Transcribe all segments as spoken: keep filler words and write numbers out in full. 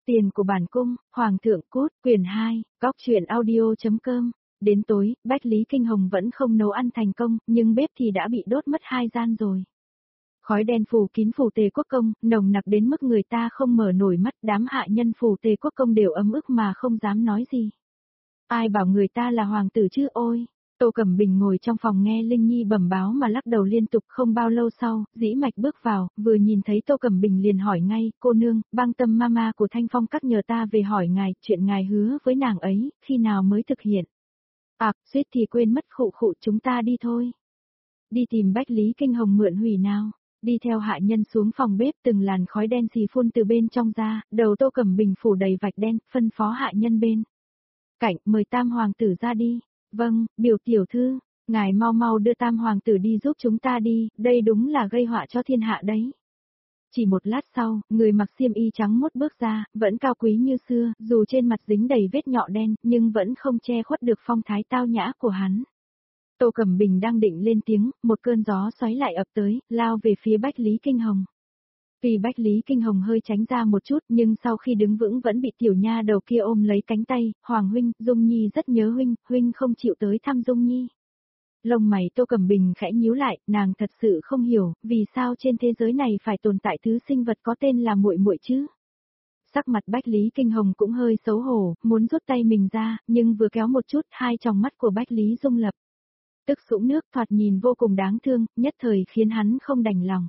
Tiền của bản cung, Hoàng thượng cút, quyển hai, góc truyện audio.com. Đến tối, Bách Lý Kinh Hồng vẫn không nấu ăn thành công, nhưng bếp thì đã bị đốt mất hai gian rồi. Khói đen phủ kín phủ Tề Quốc Công, nồng nặc đến mức người ta không mở nổi mắt, đám hạ nhân phủ Tề Quốc Công đều ấm ức mà không dám nói gì. Ai bảo người ta là hoàng tử chứ ôi. Tô Cẩm Bình ngồi trong phòng nghe Linh Nhi bẩm báo mà lắc đầu liên tục. Không bao lâu sau, Dĩ Mạch bước vào, vừa nhìn thấy Tô Cẩm Bình liền hỏi ngay, cô nương, băng tâm mama của Thanh Phong các nhờ ta về hỏi ngài, chuyện ngài hứa với nàng ấy, khi nào mới thực hiện. À, suýt thì quên mất, khụ khụ, chúng ta đi thôi. Đi tìm Bách Lý Kinh Hồng mượn hủy nào. Đi theo hạ nhân xuống phòng bếp, từng làn khói đen xì phun từ bên trong ra, đầu Tô Cẩm Bình phủ đầy vạch đen, phân phó hạ nhân bên cạnh, mời tam hoàng tử ra đi. Vâng, biểu tiểu thư, ngài mau mau đưa tam hoàng tử đi giúp chúng ta đi, đây đúng là gây họa cho thiên hạ đấy. Chỉ một lát sau, người mặc xiêm y trắng muốt bước ra, vẫn cao quý như xưa, dù trên mặt dính đầy vết nhọ đen, nhưng vẫn không che khuất được phong thái tao nhã của hắn. Tô Cẩm Bình đang định lên tiếng, một cơn gió xoáy lại ập tới, lao về phía Bách Lý Kinh Hồng. Vì Bách Lý Kinh Hồng hơi tránh ra một chút, nhưng sau khi đứng vững vẫn bị tiểu nha đầu kia ôm lấy cánh tay, Hoàng huynh, Dung Nhi rất nhớ huynh, huynh không chịu tới thăm Dung Nhi. Lông mày Tô Cẩm Bình khẽ nhíu lại, nàng thật sự không hiểu, vì sao trên thế giới này phải tồn tại thứ sinh vật có tên là muội muội chứ? Sắc mặt Bách Lý Kinh Hồng cũng hơi xấu hổ, muốn rút tay mình ra, nhưng vừa kéo một chút, hai tròng mắt của Bách Lý Dung lập tức sũng nước, thoạt nhìn vô cùng đáng thương, nhất thời khiến hắn không đành lòng.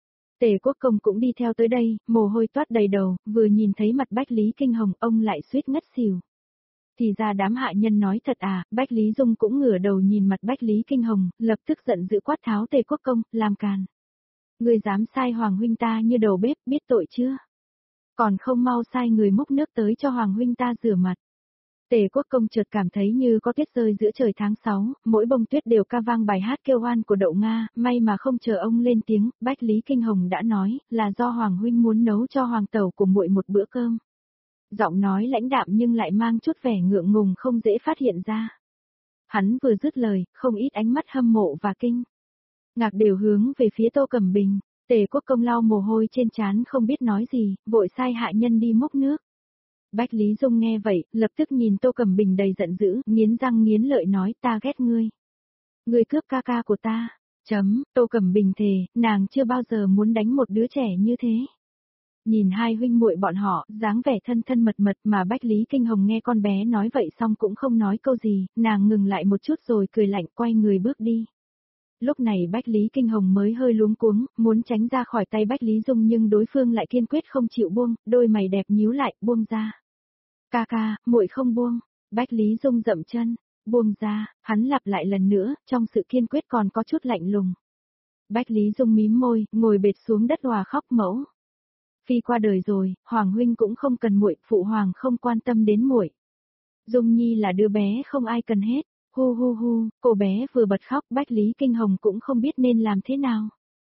Tề Quốc Công cũng đi theo tới đây, mồ hôi toát đầy đầu, vừa nhìn thấy mặt Bách Lý Kinh Hồng, ông lại suýt ngất xỉu. Thì ra đám hạ nhân nói thật à, Bách Lý Dung cũng ngửa đầu nhìn mặt Bách Lý Kinh Hồng, lập tức giận dữ quát tháo Tề Quốc Công, làm càn. Người dám sai Hoàng huynh ta như đầu bếp, biết tội chưa? Còn không mau sai người múc nước tới cho Hoàng huynh ta rửa mặt. Tề Quốc Công chợt cảm thấy như có tuyết rơi giữa trời tháng sáu, mỗi bông tuyết đều ca vang bài hát kêu oan của Đậu Nga, may mà không chờ ông lên tiếng, Bách Lý Kinh Hồng đã nói, là do Hoàng huynh muốn nấu cho hoàng tẩu của muội một bữa cơm. Giọng nói lãnh đạm nhưng lại mang chút vẻ ngượng ngùng không dễ phát hiện ra. Hắn vừa dứt lời, không ít ánh mắt hâm mộ và kinh ngạc đều hướng về phía Tô Cẩm Bình. Tề Quốc Công lau mồ hôi trên trán không biết nói gì, vội sai hạ nhân đi múc nước. Bách Lý Dung nghe vậy, lập tức nhìn Tô Cẩm Bình đầy giận dữ, nghiến răng nghiến lợi nói, ta ghét ngươi. Ngươi cướp ca ca của ta. Chấm, Tô Cẩm Bình thề, nàng chưa bao giờ muốn đánh một đứa trẻ như thế. Nhìn hai huynh muội bọn họ, dáng vẻ thân thân mật mật mà Bách Lý Kinh Hồng nghe con bé nói vậy xong cũng không nói câu gì, nàng ngừng lại một chút rồi cười lạnh quay người bước đi. Lúc này Bách Lý Kinh Hồng mới hơi luống cuống, muốn tránh ra khỏi tay Bách Lý Dung nhưng đối phương lại kiên quyết không chịu buông, đôi mày đẹp nhíu lại, buông ra. Ca ca, muội không buông. Bách Lý Dung dậm chân, buông ra, hắn lặp lại lần nữa, trong sự kiên quyết còn có chút lạnh lùng. Bách Lý Dung mím môi, ngồi bệt xuống đất hòa khóc mẫu. Phi qua đời rồi, Hoàng huynh cũng không cần muội, phụ hoàng không quan tâm đến muội. Dung Nhi là đứa bé không ai cần hết. Hu hu hu, cô bé vừa bật khóc, Bách Lý Kinh Hồng cũng không biết nên làm thế nào.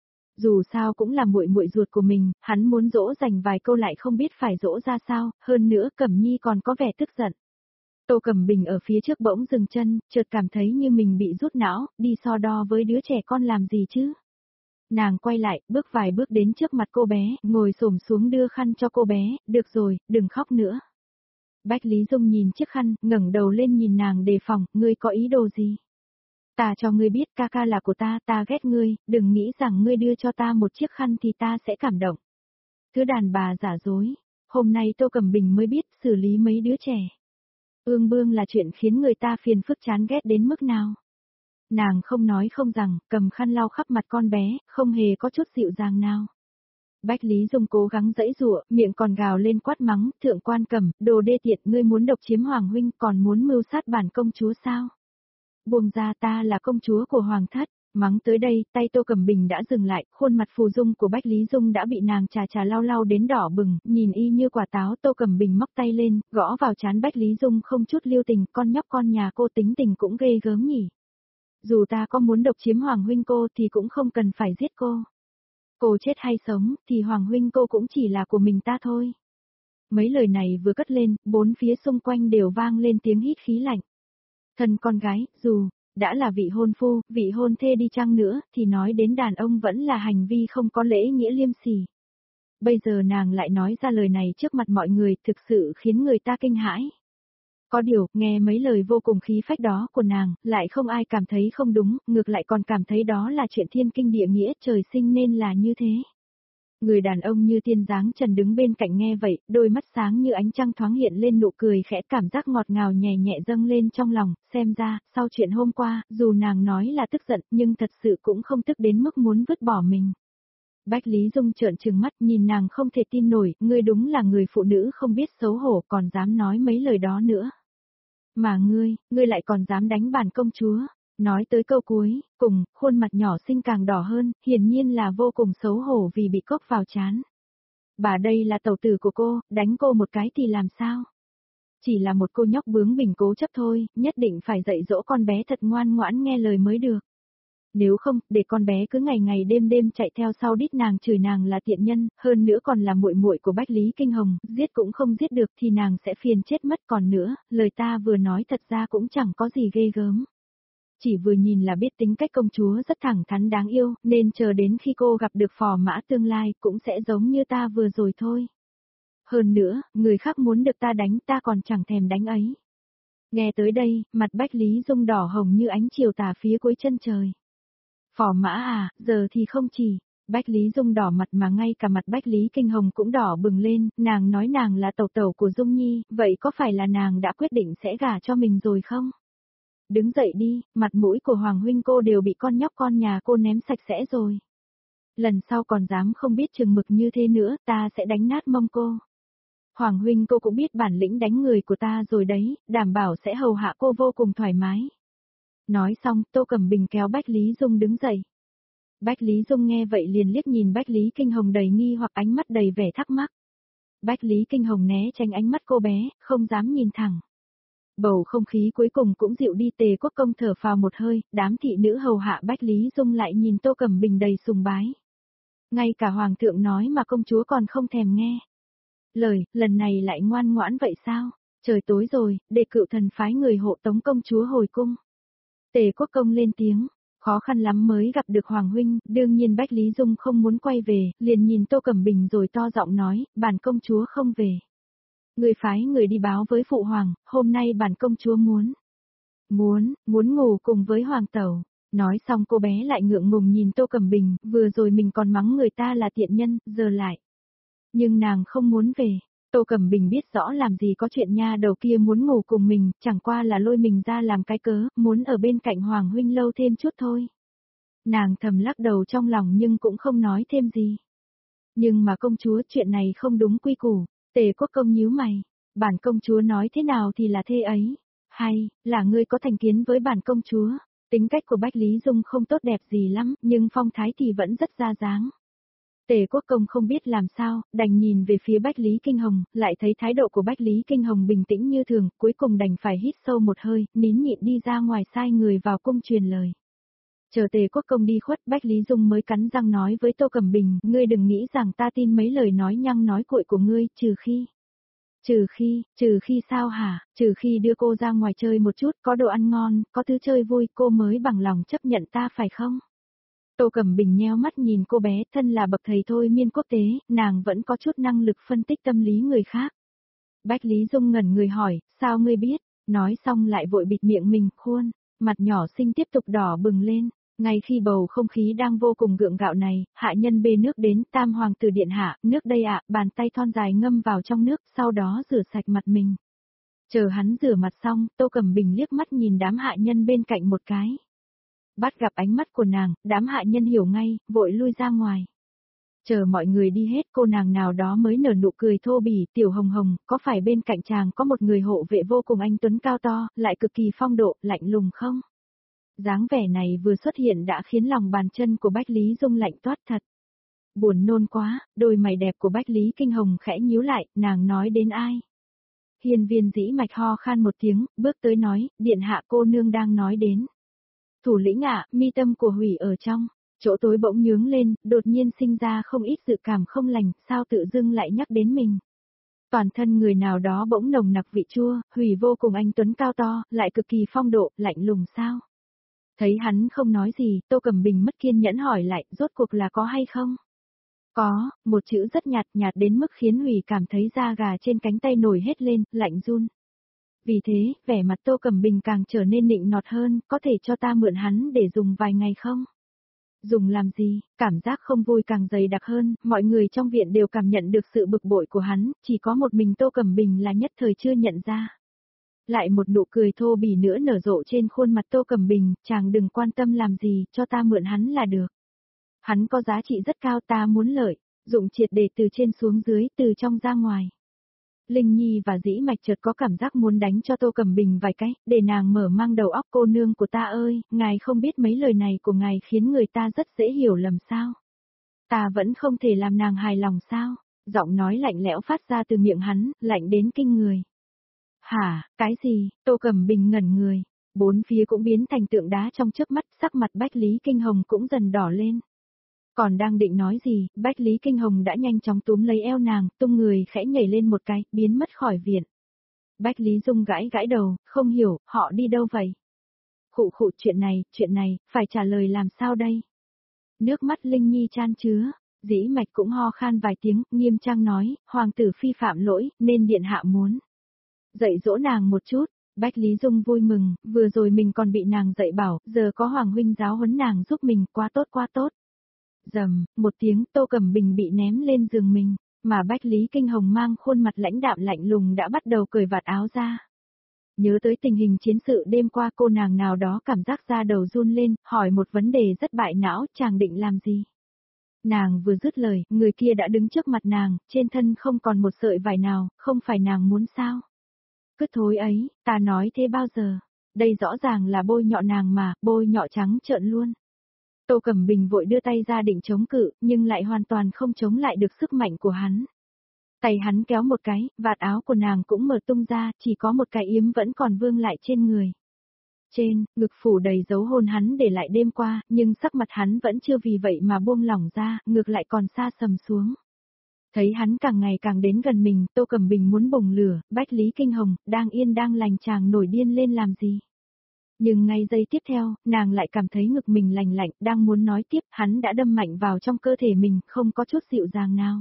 Dù sao cũng là muội muội ruột của mình, hắn muốn dỗ dành vài câu lại không biết phải dỗ ra sao, hơn nữa Cẩm Nhi còn có vẻ tức giận. Tô Cẩm Bình ở phía trước bỗng dừng chân, chợt cảm thấy như mình bị rút não, đi so đo với đứa trẻ con làm gì chứ. Nàng quay lại, bước vài bước đến trước mặt cô bé, ngồi xổm xuống đưa khăn cho cô bé, được rồi, đừng khóc nữa. Bách Lý Dung nhìn chiếc khăn, ngẩng đầu lên nhìn nàng đề phòng, ngươi có ý đồ gì? Ta cho ngươi biết ca ca là của ta, ta ghét ngươi, đừng nghĩ rằng ngươi đưa cho ta một chiếc khăn thì ta sẽ cảm động. Thứ đàn bà giả dối, hôm nay Tô Cẩm Bình mới biết xử lý mấy đứa trẻ. Ương bương là chuyện khiến người ta phiền phức chán ghét đến mức nào. Nàng không nói không rằng, cầm khăn lau khắp mặt con bé, không hề có chút dịu dàng nào. Bách Lý Dung cố gắng giãy giụa, miệng còn gào lên quát mắng, thượng quan Cẩm, đồ đê tiện, ngươi muốn độc chiếm hoàng huynh, còn muốn mưu sát bản công chúa sao? Buông ra, ta là công chúa của hoàng thất. Mắng tới đây, tay Tô Cẩm Bình đã dừng lại, khuôn mặt phù dung của Bách Lý Dung đã bị nàng chà chà lau lau đến đỏ bừng, nhìn y như quả táo. Tô Cẩm Bình móc tay lên, gõ vào trán Bách Lý Dung không chút lưu tình, con nhóc con nhà cô tính tình cũng ghê gớm nhỉ. Dù ta có muốn độc chiếm hoàng huynh cô thì cũng không cần phải giết cô. Cô chết hay sống, thì hoàng huynh cô cũng chỉ là của mình ta thôi. Mấy lời này vừa cất lên, bốn phía xung quanh đều vang lên tiếng hít khí lạnh. Thân con gái, dù đã là vị hôn phu, vị hôn thê đi chăng nữa, thì nói đến đàn ông vẫn là hành vi không có lễ nghĩa liêm sỉ. Bây giờ nàng lại nói ra lời này trước mặt mọi người thực sự khiến người ta kinh hãi. Có điều, nghe mấy lời vô cùng khí phách đó của nàng, lại không ai cảm thấy không đúng, ngược lại còn cảm thấy đó là chuyện thiên kinh địa nghĩa trời sinh nên là như thế. Người đàn ông như tiên dáng trần đứng bên cạnh nghe vậy, đôi mắt sáng như ánh trăng thoáng hiện lên nụ cười khẽ, cảm giác ngọt ngào nhẹ nhẹ dâng lên trong lòng, xem ra, sau chuyện hôm qua, dù nàng nói là tức giận, nhưng thật sự cũng không tức đến mức muốn vứt bỏ mình. Bách Lý Dung trợn trừng mắt nhìn nàng không thể tin nổi, ngươi đúng là người phụ nữ không biết xấu hổ còn dám nói mấy lời đó nữa. Mà ngươi, ngươi lại còn dám đánh bản công chúa. Nói tới câu cuối, cùng, khuôn mặt nhỏ xinh càng đỏ hơn, hiển nhiên là vô cùng xấu hổ vì bị cốc vào trán. Bà đây là tẩu tử của cô, đánh cô một cái thì làm sao? Chỉ là một cô nhóc bướng bỉnh cố chấp thôi, nhất định phải dạy dỗ con bé thật ngoan ngoãn nghe lời mới được. Nếu không, để con bé cứ ngày ngày đêm đêm chạy theo sau đít nàng chửi nàng là tiện nhân, hơn nữa còn là muội muội của Bách Lý Kinh Hồng, giết cũng không giết được thì nàng sẽ phiền chết mất. Còn nữa, lời ta vừa nói thật ra cũng chẳng có gì ghê gớm. Chỉ vừa nhìn là biết tính cách công chúa rất thẳng thắn đáng yêu, nên chờ đến khi cô gặp được phò mã tương lai cũng sẽ giống như ta vừa rồi thôi. Hơn nữa, người khác muốn được ta đánh ta còn chẳng thèm đánh ấy. Nghe tới đây, mặt Bách Lý Dung đỏ hồng như ánh chiều tà phía cuối chân trời. Phò mã à, giờ thì không chỉ. Bách Lý Dung đỏ mặt mà ngay cả mặt Bách Lý Kinh Hồng cũng đỏ bừng lên, nàng nói nàng là tẩu tẩu của Dung Nhi, vậy có phải là nàng đã quyết định sẽ gả cho mình rồi không? Đứng dậy đi, mặt mũi của Hoàng huynh cô đều bị con nhóc con nhà cô ném sạch sẽ rồi. Lần sau còn dám không biết chừng mực như thế nữa, ta sẽ đánh nát mông cô. Hoàng huynh cô cũng biết bản lĩnh đánh người của ta rồi đấy, đảm bảo sẽ hầu hạ cô vô cùng thoải mái. Nói xong, Tô Cẩm Bình kéo Bách Lý Dung đứng dậy. Bách Lý Dung nghe vậy liền liếc nhìn Bách Lý Kinh Hồng đầy nghi hoặc ánh mắt đầy vẻ thắc mắc. Bách Lý Kinh Hồng né tránh ánh mắt cô bé, không dám nhìn thẳng. Bầu không khí cuối cùng cũng dịu đi, Tề Quốc Công thở phào một hơi, đám thị nữ hầu hạ Bách Lý Dung lại nhìn Tô Cẩm Bình đầy sùng bái. Ngay cả Hoàng thượng nói mà công chúa còn không thèm nghe. Lời, lần này lại ngoan ngoãn vậy sao? Trời tối rồi, để cựu thần phái người hộ tống công chúa hồi cung. Tề Quốc Công lên tiếng, khó khăn lắm mới gặp được Hoàng huynh, đương nhiên Bách Lý Dung không muốn quay về, liền nhìn Tô Cẩm Bình rồi to giọng nói, bản công chúa không về. Người phái người đi báo với phụ hoàng, hôm nay bản công chúa muốn. Muốn, muốn ngủ cùng với hoàng tẩu. Nói xong cô bé lại ngượng ngùng nhìn Tô Cẩm Bình, vừa rồi mình còn mắng người ta là tiện nhân, giờ lại. Nhưng nàng không muốn về. Tô Cẩm Bình biết rõ làm gì có chuyện nha đầu kia muốn ngủ cùng mình, chẳng qua là lôi mình ra làm cái cớ, muốn ở bên cạnh Hoàng huynh lâu thêm chút thôi. Nàng thầm lắc đầu trong lòng nhưng cũng không nói thêm gì. Nhưng mà công chúa chuyện này không đúng quy củ. Tề Quốc Công nhíu mày, bản công chúa nói thế nào thì là thế ấy, hay, là ngươi có thành kiến với bản công chúa, tính cách của Bách Lý Dung không tốt đẹp gì lắm, nhưng phong thái thì vẫn rất ra dáng. Tề Quốc Công không biết làm sao, đành nhìn về phía Bách Lý Kinh Hồng, lại thấy thái độ của Bách Lý Kinh Hồng bình tĩnh như thường, cuối cùng đành phải hít sâu một hơi, nín nhịn đi ra ngoài sai người vào cung truyền lời. Chờ Tề Quốc Công đi khuất, Bách Lý Dung mới cắn răng nói với Tô Cẩm Bình, ngươi đừng nghĩ rằng ta tin mấy lời nói nhăng nói cuội của ngươi, trừ khi. Trừ khi, trừ khi sao hả, trừ khi đưa cô ra ngoài chơi một chút, có đồ ăn ngon, có thứ chơi vui, cô mới bằng lòng chấp nhận ta phải không? Tô Cẩm Bình nheo mắt nhìn cô bé, thân là bậc thầy thôi miên quốc tế, nàng vẫn có chút năng lực phân tích tâm lý người khác. Bách Lý Dung ngẩn người hỏi, sao ngươi biết? Nói xong lại vội bịt miệng mình, khuôn, mặt nhỏ xinh tiếp tục đỏ bừng lên. Ngay khi bầu không khí đang vô cùng gượng gạo này, hạ nhân bê nước đến, tam hoàng tử điện hạ, nước đây ạ, bàn tay thon dài ngâm vào trong nước, sau đó rửa sạch mặt mình. Chờ hắn rửa mặt xong, Tô Cẩm Bình liếc mắt nhìn đám hạ nhân bên cạnh một cái. Bắt gặp ánh mắt của nàng, đám hạ nhân hiểu ngay, vội lui ra ngoài. Chờ mọi người đi hết, cô nàng nào đó mới nở nụ cười thô bỉ, Tiểu Hồng Hồng, có phải bên cạnh chàng có một người hộ vệ vô cùng anh tuấn cao to, lại cực kỳ phong độ, lạnh lùng không? Dáng vẻ này vừa xuất hiện đã khiến lòng bàn chân của Bách Lý Dung lạnh toát thật. Buồn nôn quá, đôi mày đẹp của Bách Lý Kinh Hồng khẽ nhíu lại, nàng nói đến ai? Hiên Viên Dĩ Mạch ho khan một tiếng, bước tới nói, điện hạ cô nương đang nói đến. Thủ lĩnh ạ, mi tâm của Hủy ở trong, chỗ tối bỗng nhướng lên, đột nhiên sinh ra không ít dự cảm không lành, sao tự dưng lại nhắc đến mình. Toàn thân người nào đó bỗng nồng nặc vị chua, Hủy vô cùng anh tuấn cao to, lại cực kỳ phong độ, lạnh lùng sao? Thấy hắn không nói gì, Tô Cẩm Bình mất kiên nhẫn hỏi lại, rốt cuộc là có hay không? Có, một chữ rất nhạt, nhạt đến mức khiến Hủy cảm thấy da gà trên cánh tay nổi hết lên, lạnh run. Vì thế, vẻ mặt Tô Cẩm Bình càng trở nên nịnh nọt hơn, có thể cho ta mượn hắn để dùng vài ngày không? Dùng làm gì? Cảm giác không vui càng dày đặc hơn, mọi người trong viện đều cảm nhận được sự bực bội của hắn, chỉ có một mình Tô Cẩm Bình là nhất thời chưa nhận ra. Lại một nụ cười thô bỉ nữa nở rộ trên khuôn mặt Tô Cẩm Bình, chàng đừng quan tâm làm gì, cho ta mượn hắn là được. Hắn có giá trị rất cao, ta muốn lợi, dụng triệt để từ trên xuống dưới, từ trong ra ngoài. Linh Nhi và Dĩ Mạch chợt có cảm giác muốn đánh cho Tô Cẩm Bình vài cái, để nàng mở mang đầu óc. Cô nương của ta ơi, ngài không biết mấy lời này của ngài khiến người ta rất dễ hiểu lầm sao? Ta vẫn không thể làm nàng hài lòng sao? Giọng nói lạnh lẽo phát ra từ miệng hắn, lạnh đến kinh người. Hả, cái gì? Tô Cẩm Bình ngẩn người, bốn phía cũng biến thành tượng đá trong chớp mắt, sắc mặt Bách Lý Kinh Hồng cũng dần đỏ lên. Còn đang định nói gì, Bách Lý Kinh Hồng đã nhanh chóng túm lấy eo nàng, tung người khẽ nhảy lên một cái, biến mất khỏi viện. Bách Lý Dung gãi gãi đầu, không hiểu, họ đi đâu vậy? Khụ khụ, chuyện này, chuyện này, phải trả lời làm sao đây? Nước mắt Linh Nhi chan chứa, Dĩ Mạch cũng ho khan vài tiếng, nghiêm trang nói, hoàng tử phi phạm lỗi, nên điện hạ muốn dạy dỗ nàng một chút. Bách Lý Dung vui mừng, vừa rồi mình còn bị nàng dạy bảo, giờ có hoàng huynh giáo huấn nàng giúp mình, quá tốt quá tốt. Dầm, một tiếng, Tô Cẩm Bình bị ném lên giường mình, mà Bách Lý Kinh Hồng mang khuôn mặt lãnh đạm lạnh lùng đã bắt đầu cởi vạt áo ra. Nhớ tới tình hình chiến sự đêm qua, cô nàng nào đó cảm giác da đầu run lên, hỏi một vấn đề rất bại não, chàng định làm gì? Nàng vừa dứt lời, người kia đã đứng trước mặt nàng, trên thân không còn một sợi vải nào, không phải nàng muốn sao? Cứ thối ấy, ta nói thế bao giờ? Đây rõ ràng là bôi nhọ nàng mà, bôi nhọ trắng trợn luôn. Tô Cẩm Bình vội đưa tay ra định chống cự, nhưng lại hoàn toàn không chống lại được sức mạnh của hắn. Tay hắn kéo một cái, vạt áo của nàng cũng mở tung ra, chỉ có một cái yếm vẫn còn vương lại trên người. Trên, ngực phủ đầy dấu hôn hắn để lại đêm qua, nhưng sắc mặt hắn vẫn chưa vì vậy mà buông lỏng ra, ngược lại còn xa sầm xuống. Thấy hắn càng ngày càng đến gần mình, Tô Cẩm Bình muốn bùng lửa, Bách Lý Kinh Hồng, đang yên đang lành chàng nổi điên lên làm gì? Nhưng ngay giây tiếp theo, nàng lại cảm thấy ngực mình lành lạnh, đang muốn nói tiếp, hắn đã đâm mạnh vào trong cơ thể mình, không có chút dịu dàng nào.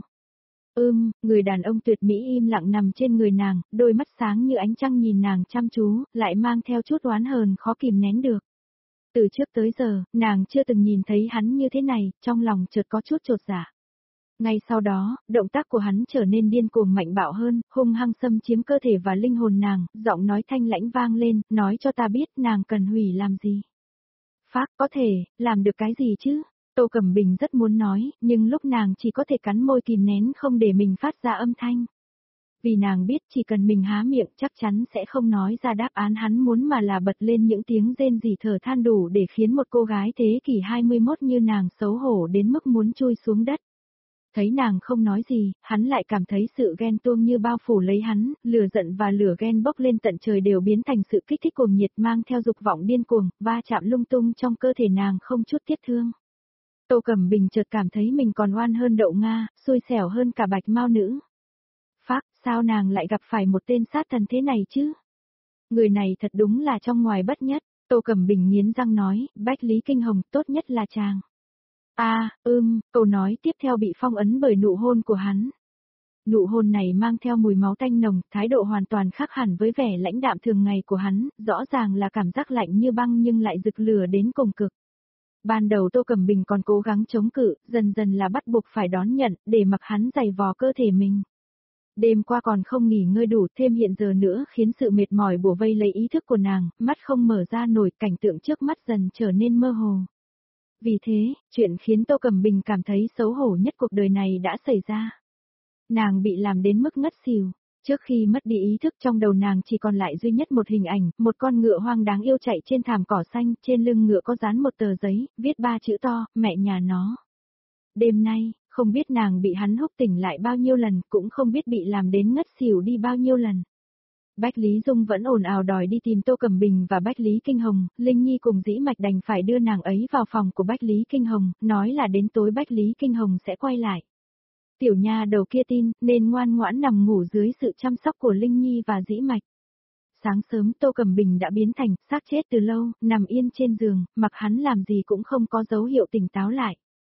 Ưm, người đàn ông tuyệt mỹ im lặng nằm trên người nàng, đôi mắt sáng như ánh trăng nhìn nàng chăm chú, lại mang theo chút oán hờn khó kìm nén được. Từ trước tới giờ, nàng chưa từng nhìn thấy hắn như thế này, trong lòng chợt có chút chột dạ. Ngay sau đó, động tác của hắn trở nên điên cuồng mạnh bạo hơn, hung hăng xâm chiếm cơ thể và linh hồn nàng, giọng nói thanh lãnh vang lên, nói cho ta biết nàng cần hủy làm gì. Phác, có thể, làm được cái gì chứ? Tô Cẩm Bình rất muốn nói, nhưng lúc nàng chỉ có thể cắn môi kìm nén không để mình phát ra âm thanh. Vì nàng biết chỉ cần mình há miệng chắc chắn sẽ không nói ra đáp án hắn muốn mà là bật lên những tiếng rên rỉ thở than đủ để khiến một cô gái thế kỷ hai mươi mốt như nàng xấu hổ đến mức muốn chui xuống đất. Thấy nàng không nói gì, hắn lại cảm thấy sự ghen tuông như bao phủ lấy hắn, lửa giận và lửa ghen bốc lên tận trời đều biến thành sự kích thích cuồng nhiệt mang theo dục vọng điên cuồng, va chạm lung tung trong cơ thể nàng không chút tiếc thương. Tô Cẩm Bình chợt cảm thấy mình còn oan hơn đậu Nga, xui xẻo hơn cả bạch mao nữ. Phác, sao nàng lại gặp phải một tên sát thần thế này chứ? Người này thật đúng là trong ngoài bất nhất, Tô Cẩm Bình nghiến răng nói, Bách Lý Kinh Hồng, tốt nhất là chàng. A, à, ưm, câu nói tiếp theo bị phong ấn bởi nụ hôn của hắn. Nụ hôn này mang theo mùi máu tanh nồng, thái độ hoàn toàn khác hẳn với vẻ lãnh đạm thường ngày của hắn, rõ ràng là cảm giác lạnh như băng nhưng lại rực lửa đến cùng cực. Ban đầu Tô Cẩm Bình còn cố gắng chống cự, dần dần là bắt buộc phải đón nhận, để mặc hắn giày vò cơ thể mình. Đêm qua còn không nghỉ ngơi đủ, thêm hiện giờ nữa khiến sự mệt mỏi bủa vây lấy ý thức của nàng, mắt không mở ra nổi, cảnh tượng trước mắt dần trở nên mơ hồ. Vì thế, chuyện khiến Tô Cẩm Bình cảm thấy xấu hổ nhất cuộc đời này đã xảy ra. Nàng bị làm đến mức ngất xỉu. Trước khi mất đi ý thức trong đầu nàng chỉ còn lại duy nhất một hình ảnh, một con ngựa hoang đáng yêu chạy trên thảm cỏ xanh, trên lưng ngựa có dán một tờ giấy, viết ba chữ to, mẹ nhà nó. Đêm nay, không biết nàng bị hắn húc tỉnh lại bao nhiêu lần, cũng không biết bị làm đến ngất xỉu đi bao nhiêu lần. Bách Lý Dung vẫn ồn ào đòi đi tìm Tô Cẩm Bình và Bách Lý Kinh Hồng, Linh Nhi cùng Dĩ Mạch đành phải đưa nàng ấy vào phòng của Bách Lý Kinh Hồng, nói là đến tối Bách Lý Kinh Hồng sẽ quay lại. Tiểu nha đầu kia tin, nên ngoan ngoãn nằm ngủ dưới sự chăm sóc của Linh Nhi và Dĩ Mạch. Sáng sớm Tô Cẩm Bình đã biến thành xác chết từ lâu, nằm yên trên giường, mặc hắn làm gì cũng không có dấu hiệu tỉnh táo lại.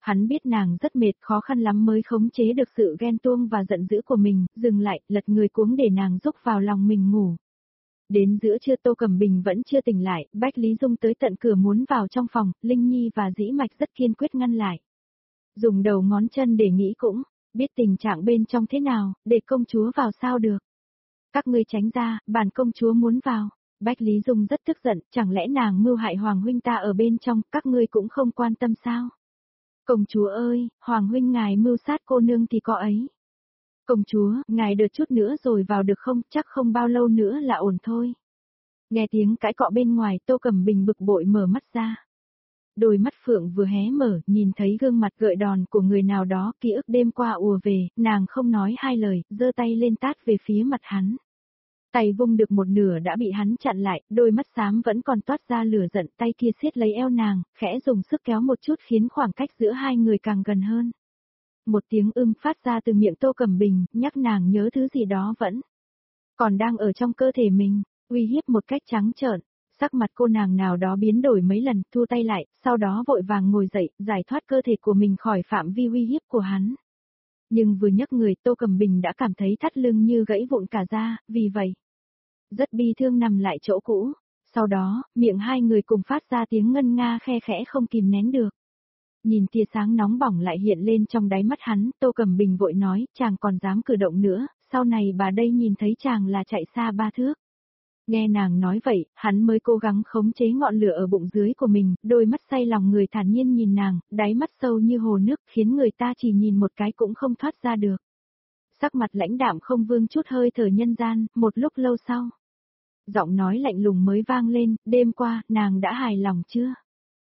Hắn biết nàng rất mệt, khó khăn lắm mới khống chế được sự ghen tuông và giận dữ của mình, dừng lại, lật người cuống để nàng rúc vào lòng mình ngủ. Đến giữa trưa Tô Cẩm Bình vẫn chưa tỉnh lại, Bách Lý Dung tới tận cửa muốn vào trong phòng, Linh Nhi và Dĩ Mạch rất kiên quyết ngăn lại. Dùng đầu ngón chân để nghĩ cũng, biết tình trạng bên trong thế nào, để công chúa vào sao được. Các ngươi tránh ra, bản công chúa muốn vào. Bách Lý Dung rất tức giận, chẳng lẽ nàng mưu hại Hoàng huynh ta ở bên trong, các ngươi cũng không quan tâm sao? Công chúa ơi, Hoàng huynh ngài mưu sát cô nương thì có ấy. Công chúa, ngài đợi chút nữa rồi vào được không, chắc không bao lâu nữa là ổn thôi. Nghe tiếng cãi cọ bên ngoài, Tô Cẩm Bình bực bội mở mắt ra. Đôi mắt phượng vừa hé mở, nhìn thấy gương mặt gợi đòn của người nào đó, ký ức đêm qua ùa về, nàng không nói hai lời, giơ tay lên tát về phía mặt hắn. Tay vung được một nửa đã bị hắn chặn lại, đôi mắt xám vẫn còn toát ra lửa giận, tay kia siết lấy eo nàng, khẽ dùng sức kéo một chút khiến khoảng cách giữa hai người càng gần hơn. Một tiếng ưm phát ra từ miệng Tô Cẩm Bình, nhắc nàng nhớ thứ gì đó vẫn còn đang ở trong cơ thể mình, uy hiếp một cách trắng trợn. Sắc mặt cô nàng nào đó biến đổi mấy lần, thu tay lại, sau đó vội vàng ngồi dậy, giải thoát cơ thể của mình khỏi phạm vi uy hiếp của hắn. Nhưng vừa nhấc người, Tô Cẩm Bình đã cảm thấy thắt lưng như gãy vụn cả da, vì vậy rất bi thương nằm lại chỗ cũ. Sau đó, miệng hai người cùng phát ra tiếng ngân nga khe khẽ không kìm nén được. Nhìn tia sáng nóng bỏng lại hiện lên trong đáy mắt hắn, Tô Cẩm Bình vội nói, chàng còn dám cử động nữa, sau này bà đây nhìn thấy chàng là chạy xa ba thước. Nghe nàng nói vậy, hắn mới cố gắng khống chế ngọn lửa ở bụng dưới của mình, đôi mắt say lòng người thản nhiên nhìn nàng, đáy mắt sâu như hồ nước, khiến người ta chỉ nhìn một cái cũng không thoát ra được. Sắc mặt lãnh đạm không vương chút hơi thở nhân gian, một lúc lâu sau. Giọng nói lạnh lùng mới vang lên, đêm qua, nàng đã hài lòng chưa?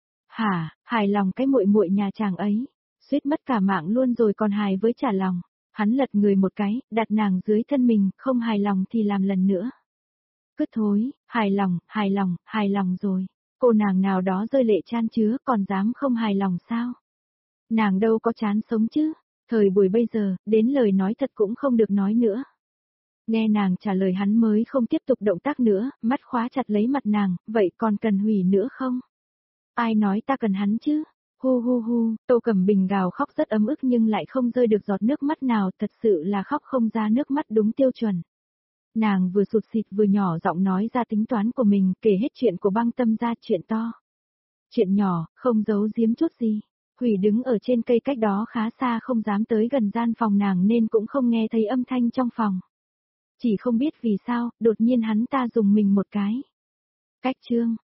Hả, hài lòng cái muội muội nhà chàng ấy, suýt mất cả mạng luôn rồi còn hài với trả lòng. Hắn lật người một cái, đặt nàng dưới thân mình, không hài lòng thì làm lần nữa. Cứ thối, hài lòng, hài lòng, hài lòng rồi. Cô nàng nào đó rơi lệ chan chứa, còn dám không hài lòng sao? Nàng đâu có chán sống chứ, thời buổi bây giờ, đến lời nói thật cũng không được nói nữa. Nghe nàng trả lời hắn mới không tiếp tục động tác nữa, mắt khóa chặt lấy mặt nàng, vậy còn cần hủy nữa không? Ai nói ta cần hắn chứ? Hu hu hu, Tô Cẩm Bình gào khóc rất ấm ức nhưng lại không rơi được giọt nước mắt nào, thật sự là khóc không ra nước mắt đúng tiêu chuẩn. Nàng vừa sụt xịt vừa nhỏ giọng nói ra tính toán của mình, kể hết chuyện của băng tâm ra, chuyện to. Chuyện nhỏ, không giấu giếm chút gì. Hủy đứng ở trên cây cách đó khá xa không dám tới gần gian phòng nàng nên cũng không nghe thấy âm thanh trong phòng. Chỉ không biết vì sao, đột nhiên hắn ta dùng mình một cái. Cách chương.